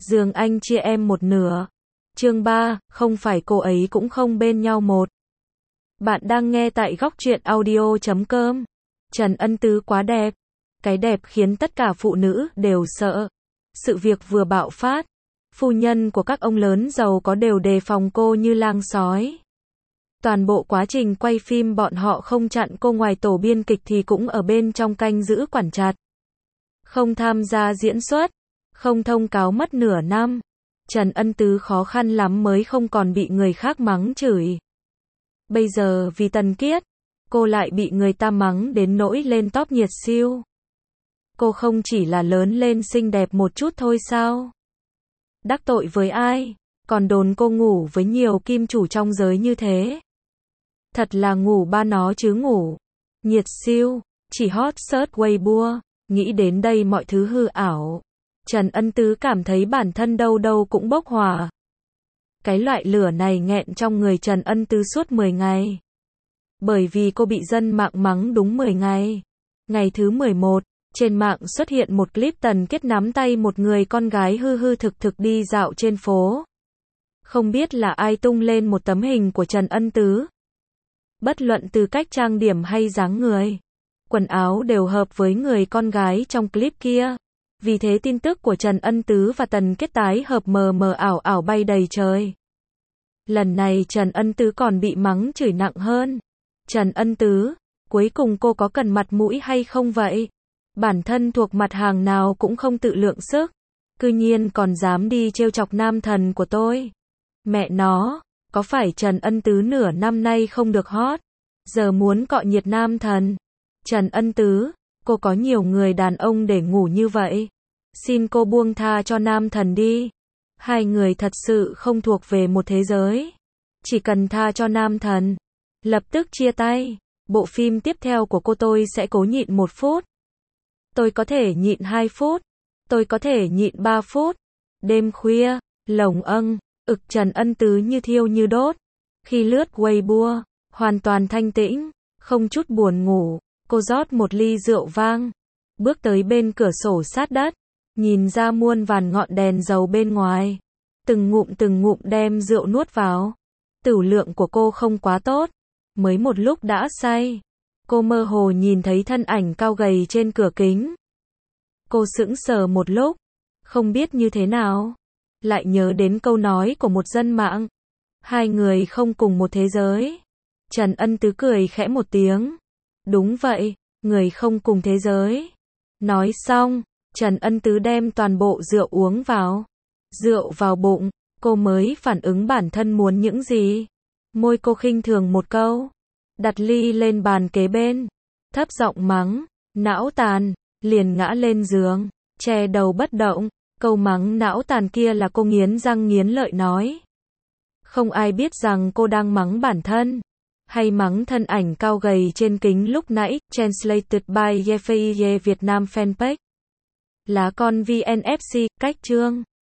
giường anh chia em một nửa. Chương 3, không phải cô ấy cũng không bên nhau một. Bạn đang nghe tại góc truyện audio.com. Trần Ân Tứ quá đẹp. Cái đẹp khiến tất cả phụ nữ đều sợ. Sự việc vừa bạo phát, phu nhân của các ông lớn giàu có đều đề phòng cô như lang sói. Toàn bộ quá trình quay phim bọn họ không chặn cô, ngoài tổ biên kịch thì cũng ở bên trong canh giữ quản chặt. Không tham gia diễn xuất, không thông cáo mất nửa năm. Trần Ân Tứ khó khăn lắm mới không còn bị người khác mắng chửi. Bây giờ vì Tần Kiết, cô lại bị người ta mắng đến nỗi lên top nhiệt siêu. Cô không chỉ là lớn lên xinh đẹp một chút thôi sao? Đắc tội với ai? Còn đồn cô ngủ với nhiều kim chủ trong giới như thế. Thật là ngủ ba nó chứ ngủ. Nhiệt siêu, chỉ hot search Weibo. Nghĩ đến đây mọi thứ hư ảo. Trần Ân Tứ cảm thấy bản thân đâu đâu cũng bốc hỏa. Cái loại lửa này nghẹn trong người Trần Ân Tứ suốt 10 ngày. Bởi vì cô bị dân mạng mắng đúng 10 ngày. Ngày thứ 11, trên mạng xuất hiện một clip Tần Kiết nắm tay một người con gái hư hư thực thực đi dạo trên phố. Không biết là ai tung lên một tấm hình của Trần Ân Tứ. Bất luận từ cách trang điểm hay dáng người, quần áo đều hợp với người con gái trong clip kia. Vì thế tin tức của Trần Ân Tứ và Tần Kiết tái hợp mờ mờ ảo ảo bay đầy trời. Lần này Trần Ân Tứ còn bị mắng chửi nặng hơn. Trần Ân Tứ, cuối cùng cô có cần mặt mũi hay không vậy? Bản thân thuộc mặt hàng nào cũng không tự lượng sức, cư nhiên còn dám đi trêu chọc nam thần của tôi. Mẹ nó, có phải Trần Ân Tứ nửa năm nay không được hot, giờ muốn cọ nhiệt nam thần? Trần Ân Tứ, cô có nhiều người đàn ông để ngủ như vậy. Xin cô buông tha cho nam thần đi. Hai người thật sự không thuộc về một thế giới. Chỉ cần tha cho nam thần, lập tức chia tay. Bộ phim tiếp theo của cô tôi sẽ cố nhịn 1 phút. Tôi có thể nhịn 2 phút. Tôi có thể nhịn 3 phút. Đêm khuya, lồng âng, Trần Ân Tứ như thiêu như đốt. Khi lướt Weibo, hoàn toàn thanh tĩnh, không chút buồn ngủ. Cô rót một ly rượu vang, bước tới bên cửa sổ sát đất, nhìn ra muôn vàn ngọn đèn dầu bên ngoài. Từng ngụm đem rượu nuốt vào. Tửu lượng của cô không quá tốt, mới một lúc đã say. Cô mơ hồ nhìn thấy thân ảnh cao gầy trên cửa kính. Cô sững sờ một lúc, không biết như thế nào. Lại nhớ đến câu nói của một dân mạng. Hai người không cùng một thế giới. Trần Ân Tứ cười khẽ một tiếng. Đúng vậy, người không cùng thế giới. Nói xong, Trần Ân Tứ đem toàn bộ rượu uống vào. Rượu vào bụng, cô mới phản ứng bản thân muốn những gì. Môi cô khinh thường một câu. Đặt ly lên bàn kế bên. Thấp giọng mắng, não tàn, liền ngã lên giường, che đầu bất động. Câu mắng não tàn kia là cô nghiến răng nghiến lợi nói. Không ai biết rằng cô đang mắng bản thân. Hay mắng thân ảnh cao gầy trên kính lúc nãy. Translated by Yefeiye Việt Nam Fanpage. Lá con VNFC, cách chương.